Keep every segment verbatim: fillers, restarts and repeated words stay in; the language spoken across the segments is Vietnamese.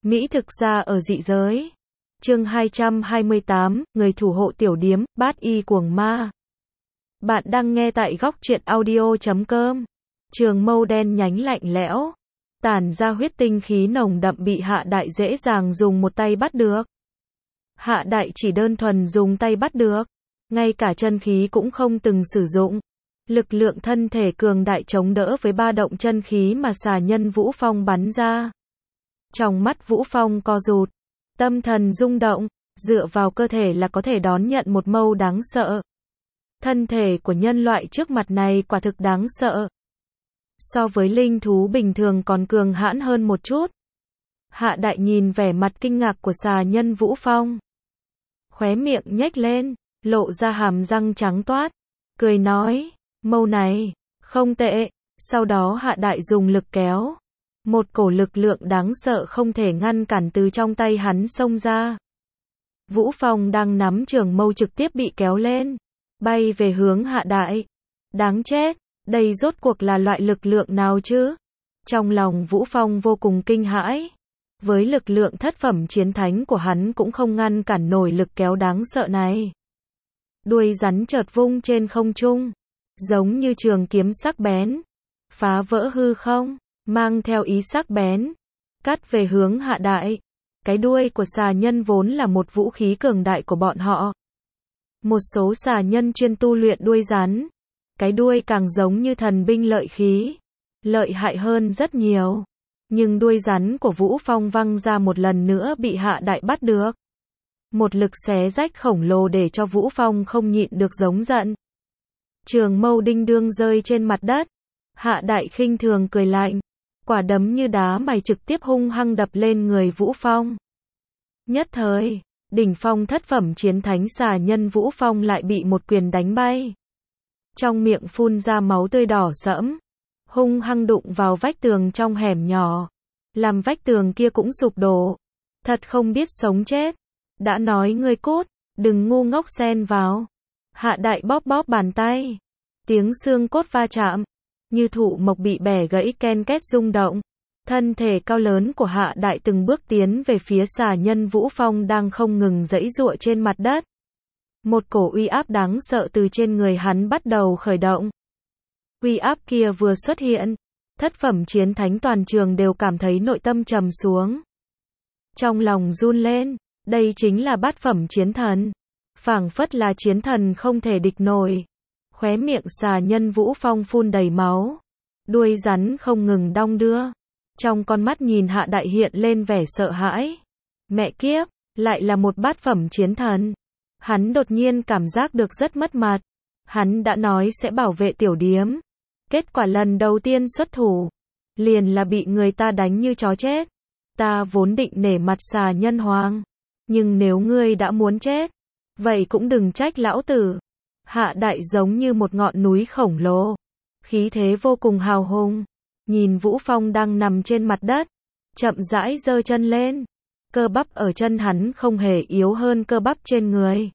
Mỹ thực ra ở dị giới. Chương hai trăm hai mươi tám, người thủ hộ tiểu điếm, bát y cuồng ma. Bạn đang nghe tại góc truyện audio chấm com. Trường mâu đen nhánh lạnh lẽo, tản ra huyết tinh khí nồng đậm bị Hạ Đại dễ dàng dùng một tay bắt được. Hạ Đại chỉ đơn thuần dùng tay bắt được, ngay cả chân khí cũng không từng sử dụng. Lực lượng thân thể cường đại chống đỡ với ba động chân khí mà xà nhân Vũ Phong bắn ra. Trong mắt Vũ Phong co rụt, tâm thần rung động, dựa vào cơ thể là có thể đón nhận một mâu đáng sợ. Thân thể của nhân loại trước mặt này quả thực đáng sợ. So với linh thú bình thường còn cường hãn hơn một chút. Hạ Đại nhìn vẻ mặt kinh ngạc của xà nhân Vũ Phong. Khóe miệng nhếch lên, lộ ra hàm răng trắng toát. Cười nói, mâu này, không tệ. Sau đó Hạ Đại dùng lực kéo. Một cổ lực lượng đáng sợ không thể ngăn cản từ trong tay hắn xông ra. Vũ Phong đang nắm trường mâu trực tiếp bị kéo lên, bay về hướng Hạ Đại. Đáng chết, đây rốt cuộc là loại lực lượng nào chứ? Trong lòng Vũ Phong vô cùng kinh hãi. Với lực lượng thất phẩm chiến thánh của hắn cũng không ngăn cản nổi lực kéo đáng sợ này. Đuôi rắn chợt vung trên không trung, giống như trường kiếm sắc bén, phá vỡ hư không, mang theo ý sắc bén, cắt về hướng Hạ Đại. Cái đuôi của xà nhân vốn là một vũ khí cường đại của bọn họ. Một số xà nhân chuyên tu luyện đuôi rắn, cái đuôi càng giống như thần binh lợi khí, lợi hại hơn rất nhiều. Nhưng đuôi rắn của Vũ Phong văng ra một lần nữa bị Hạ Đại bắt được. Một lực xé rách khổng lồ để cho Vũ Phong không nhịn được giống giận. Trường mâu đinh đương rơi trên mặt đất. Hạ Đại khinh thường cười lạnh, quả đấm như đá mài trực tiếp hung hăng đập lên người Vũ Phong. Nhất thời, đỉnh phong thất phẩm chiến thánh xà nhân Vũ Phong lại bị một quyền đánh bay. Trong miệng phun ra máu tươi đỏ sẫm, hung hăng đụng vào vách tường trong hẻm nhỏ, làm vách tường kia cũng sụp đổ. Thật không biết sống chết. Đã nói ngươi cút, đừng ngu ngốc xen vào. Hạ Đại bóp bóp bàn tay, tiếng xương cốt va chạm, như thụ mộc bị bẻ gãy ken két rung động. Thân thể cao lớn của Hạ Đại từng bước tiến về phía xà nhân Vũ Phong đang không ngừng giãy giụa trên mặt đất. Một cổ uy áp đáng sợ từ trên người hắn bắt đầu khởi động. Uy áp kia vừa xuất hiện, thất phẩm chiến thánh toàn trường đều cảm thấy nội tâm trầm xuống. Trong lòng run lên, đây chính là bát phẩm chiến thần. Phảng phất là chiến thần không thể địch nổi. Khóe miệng xà nhân Vũ Phong phun đầy máu, đuôi rắn không ngừng đong đưa. Trong con mắt nhìn Hạ Đại hiện lên vẻ sợ hãi. Mẹ kiếp, lại là một bát phẩm chiến thần. Hắn đột nhiên cảm giác được rất mất mặt. Hắn đã nói sẽ bảo vệ tiểu điếm. Kết quả lần đầu tiên xuất thủ, liền là bị người ta đánh như chó chết. Ta vốn định nể mặt xà nhân hoàng, nhưng nếu ngươi đã muốn chết, vậy cũng đừng trách lão tử. Hạ Đại giống như một ngọn núi khổng lồ, khí thế vô cùng hào hùng. Nhìn Vũ Phong đang nằm trên mặt đất, chậm rãi giơ chân lên. Cơ bắp ở chân hắn không hề yếu hơn cơ bắp trên người.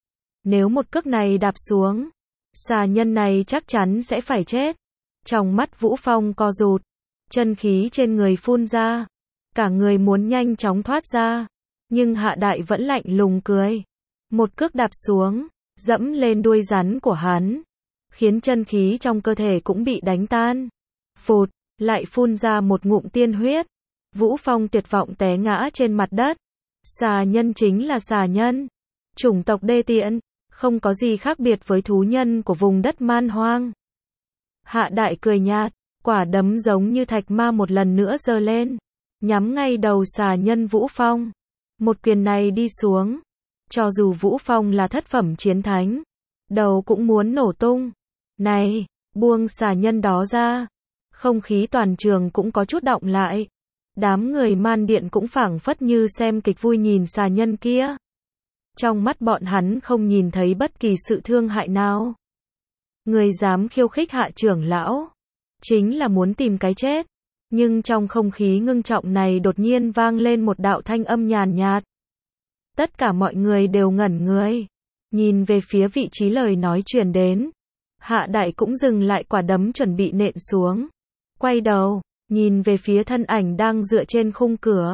Nếu một cước này đạp xuống, xà nhân này chắc chắn sẽ phải chết. Trong mắt Vũ Phong co rụt, chân khí trên người phun ra, cả người muốn nhanh chóng thoát ra. Nhưng Hạ Đại vẫn lạnh lùng cười. Một cước đạp xuống, dẫm lên đuôi rắn của hắn, khiến chân khí trong cơ thể cũng bị đánh tan. Phụt, lại phun ra một ngụm tiên huyết. Vũ Phong tuyệt vọng té ngã trên mặt đất. Xà nhân chính là xà nhân, chủng tộc đê tiện, không có gì khác biệt với thú nhân của vùng đất man hoang. Hạ Đại cười nhạt, quả đấm giống như thạch ma một lần nữa giơ lên, nhắm ngay đầu xà nhân Vũ Phong. Một quyền này đi xuống, cho dù Vũ Phong là thất phẩm chiến thánh, đầu cũng muốn nổ tung. Này, buông xà nhân đó ra. Không khí toàn trường cũng có chút động lại. Đám người man điện cũng phảng phất như xem kịch vui nhìn xà nhân kia. Trong mắt bọn hắn không nhìn thấy bất kỳ sự thương hại nào. Người dám khiêu khích Hạ trưởng lão, chính là muốn tìm cái chết. Nhưng trong không khí ngưng trọng này đột nhiên vang lên một đạo thanh âm nhàn nhạt. Tất cả mọi người đều ngẩn người, nhìn về phía vị trí lời nói truyền đến. Hạ Đại cũng dừng lại quả đấm chuẩn bị nện xuống. Quay đầu, nhìn về phía thân ảnh đang dựa trên khung cửa.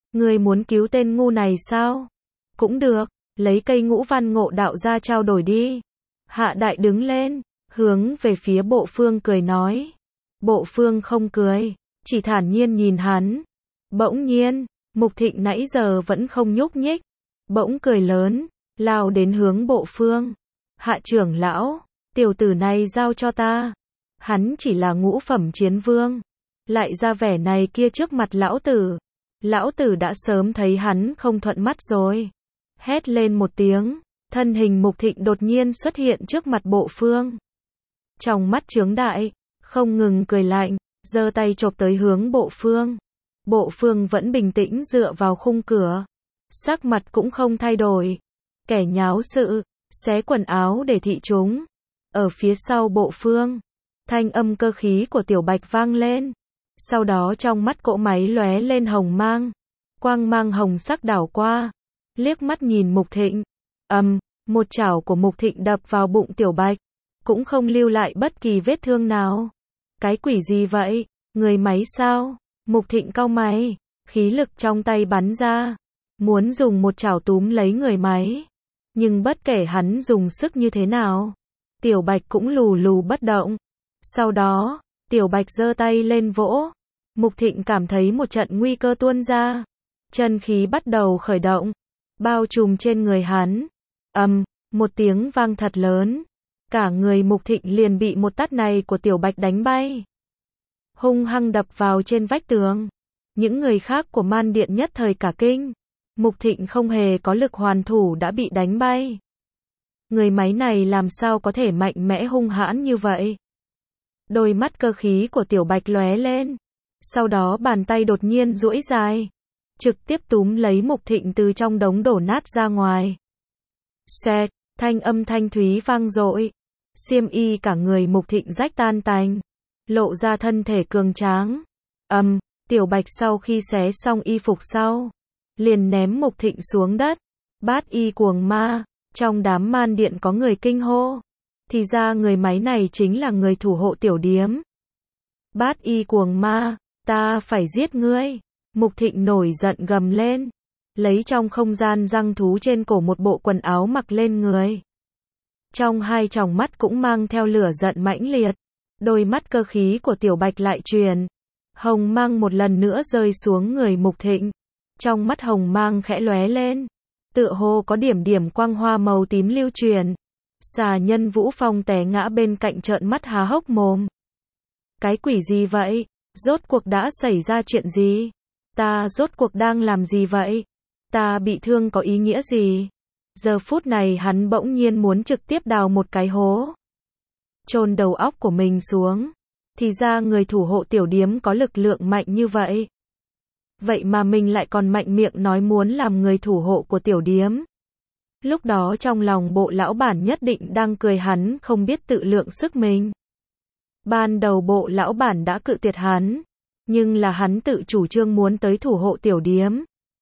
Ngươi muốn cứu tên ngu này sao? Cũng được, lấy cây ngũ văn ngộ đạo ra trao đổi đi. Hạ đại đứng lên, hướng về phía Bộ Phương cười nói. Bộ Phương không cười, chỉ thản nhiên nhìn hắn. Bỗng nhiên, Mục Thịnh nãy giờ vẫn không nhúc nhích, bỗng cười lớn, lao đến hướng Bộ Phương. Hạ trưởng lão, tiểu tử này giao cho ta. Hắn chỉ là ngũ phẩm chiến vương, lại ra vẻ này kia trước mặt lão tử. Lão tử đã sớm thấy hắn không thuận mắt rồi. Hét lên một tiếng, thân hình Mục Thịnh đột nhiên xuất hiện trước mặt Bộ Phương. Trong mắt chướng đại, không ngừng cười lạnh, giơ tay chộp tới hướng Bộ Phương. Bộ Phương vẫn bình tĩnh dựa vào khung cửa, sắc mặt cũng không thay đổi. Kẻ nháo sự, xé quần áo để thị chúng. Ở phía sau Bộ Phương, thanh âm cơ khí của Tiểu Bạch vang lên. Sau đó trong mắt cỗ máy lóe lên hồng mang, quang mang hồng sắc đảo qua, liếc mắt nhìn Mục Thịnh. Ầm, um, một chảo của Mục Thịnh đập vào bụng Tiểu Bạch, cũng không lưu lại bất kỳ vết thương nào. Cái quỷ gì vậy? Người máy sao? Mục Thịnh cau mày, khí lực trong tay bắn ra, muốn dùng một chảo túm lấy người máy. Nhưng bất kể hắn dùng sức như thế nào, Tiểu Bạch cũng lù lù bất động. Sau đó, Tiểu Bạch giơ tay lên vỗ. Mục Thịnh cảm thấy một trận nguy cơ tuôn ra. Chân khí bắt đầu khởi động, bao trùm trên người hắn. Ầm, um, một tiếng vang thật lớn. Cả người Mục Thịnh liền bị một tát này của Tiểu Bạch đánh bay. Hung hăng đập vào trên vách tường. Những người khác của Man Điện nhất thời cả kinh. Mục Thịnh không hề có lực hoàn thủ đã bị đánh bay. Người máy này làm sao có thể mạnh mẽ hung hãn như vậy? Đôi mắt cơ khí của Tiểu Bạch lóe lên. Sau đó bàn tay đột nhiên duỗi dài, trực tiếp túm lấy Mục Thịnh từ trong đống đổ nát ra ngoài. Xẹt, thanh âm thanh thúy vang dội. Xiêm y cả người Mục Thịnh rách tan tành, lộ ra thân thể cường tráng. Ầm, um, Tiểu Bạch sau khi xé xong y phục sau, liền ném Mục Thịnh xuống đất. Bát y cuồng ma, trong đám Man Điện có người kinh hô. Thì ra người máy này chính là người thủ hộ tiểu điếm. Bát y cuồng ma, ta phải giết ngươi. Mục Thịnh nổi giận gầm lên, lấy trong không gian răng thú trên cổ một bộ quần áo mặc lên người. Trong hai tròng mắt cũng mang theo lửa giận mãnh liệt. Đôi mắt cơ khí của Tiểu Bạch lại truyền. Hồng mang một lần nữa rơi xuống người Mục Thịnh. Trong mắt hồng mang khẽ lóe lên, tựa hồ có điểm điểm quang hoa màu tím lưu truyền. Xà Nhân Vũ Phong té ngã bên cạnh trợn mắt há hốc mồm. Cái quỷ gì vậy? Rốt cuộc đã xảy ra chuyện gì? Ta rốt cuộc đang làm gì vậy? Ta bị thương có ý nghĩa gì? Giờ phút này hắn bỗng nhiên muốn trực tiếp đào một cái hố, chôn đầu óc của mình xuống. Thì ra người thủ hộ tiểu điếm có lực lượng mạnh như vậy. Vậy mà mình lại còn mạnh miệng nói muốn làm người thủ hộ của tiểu điếm. Lúc đó trong lòng Bộ lão bản nhất định đang cười hắn không biết tự lượng sức mình. Ban đầu Bộ lão bản đã cự tuyệt hắn, nhưng là hắn tự chủ trương muốn tới thủ hộ tiểu điếm.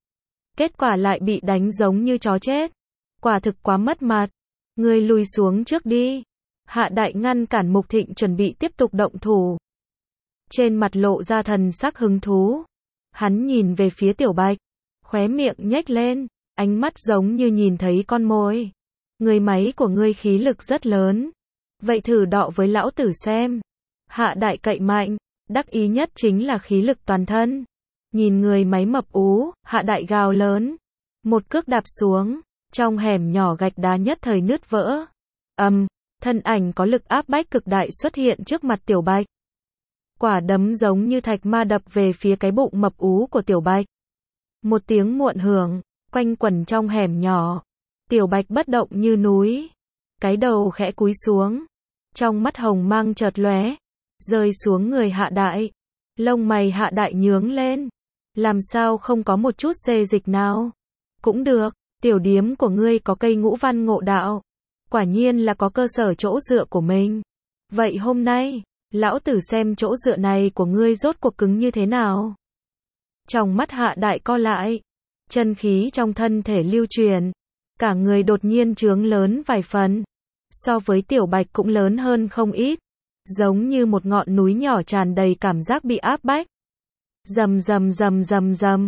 Kết quả lại bị đánh giống như chó chết. Quả thực quá mất mặt. Ngươi lùi xuống trước đi. Hạ đại ngăn cản Mục Thịnh chuẩn bị tiếp tục động thủ. Trên mặt lộ ra thần sắc hứng thú. Hắn nhìn về phía Tiểu Bạch, khóe miệng nhếch lên, ánh mắt giống như nhìn thấy con mồi. Người máy của ngươi khí lực rất lớn. Vậy thử đọ với lão tử xem. Hạ đại cậy mạnh, đắc ý nhất chính là khí lực toàn thân. Nhìn người máy mập ú, hạ đại gào lớn. Một cước đạp xuống, trong hẻm nhỏ gạch đá nhất thời nứt vỡ. Ầm, um, thân ảnh có lực áp bách cực đại xuất hiện trước mặt Tiểu Bạch. Quả đấm giống như thạch ma đập về phía cái bụng mập ú của Tiểu Bạch. Một tiếng muộn hưởng, quanh quẩn trong hẻm nhỏ. Tiểu Bạch bất động như núi. Cái đầu khẽ cúi xuống. Trong mắt hồng mang chợt lóe, rơi xuống người hạ đại. Lông mày hạ đại nhướng lên. Làm sao không có một chút xê dịch nào? Cũng được, tiểu điếm của ngươi có cây ngũ văn ngộ đạo. Quả nhiên là có cơ sở chỗ dựa của mình. Vậy hôm nay, lão tử xem chỗ dựa này của ngươi rốt cuộc cứng như thế nào. Trong mắt hạ đại co lại, chân khí trong thân thể lưu truyền, cả người đột nhiên trướng lớn vài phần. So với Tiểu Bạch cũng lớn hơn không ít, giống như một ngọn núi nhỏ tràn đầy cảm giác bị áp bách. Rầm rầm rầm rầm rầm.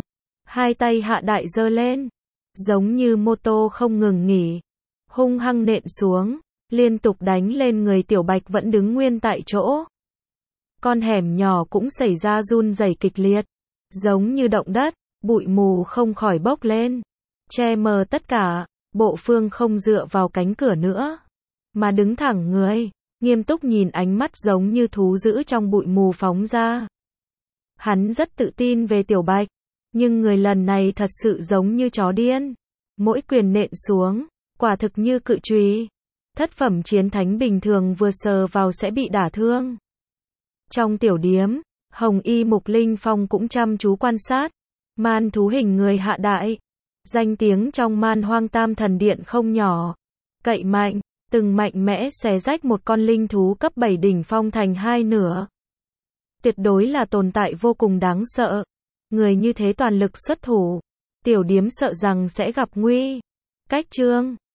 Hai tay Hạ Đại giơ lên, giống như mô tô không ngừng nghỉ, hung hăng nện xuống, liên tục đánh lên người Tiểu Bạch vẫn đứng nguyên tại chỗ. Con hẻm nhỏ cũng xảy ra run rẩy kịch liệt, giống như động đất, bụi mù không khỏi bốc lên, che mờ tất cả. Bộ Phương không dựa vào cánh cửa nữa, mà đứng thẳng người, nghiêm túc nhìn ánh mắt giống như thú dữ trong bụi mù phóng ra. Hắn rất tự tin về Tiểu Bạch, nhưng người lần này thật sự giống như chó điên. Mỗi quyền nện xuống, quả thực như cự chùy. Thất phẩm chiến thánh bình thường vừa sờ vào sẽ bị đả thương. Trong tiểu điếm, Hồng Y Mục Linh Phong cũng chăm chú quan sát. Man thú hình người Hạ Đại. Danh tiếng trong Man Hoang Tam Thần Điện không nhỏ. Cậy mạnh, từng mạnh mẽ xé rách một con linh thú cấp bảy đỉnh phong thành hai nửa. Tuyệt đối là tồn tại vô cùng đáng sợ. Người như thế toàn lực xuất thủ, tiểu điếm sợ rằng sẽ gặp nguy. Cách chương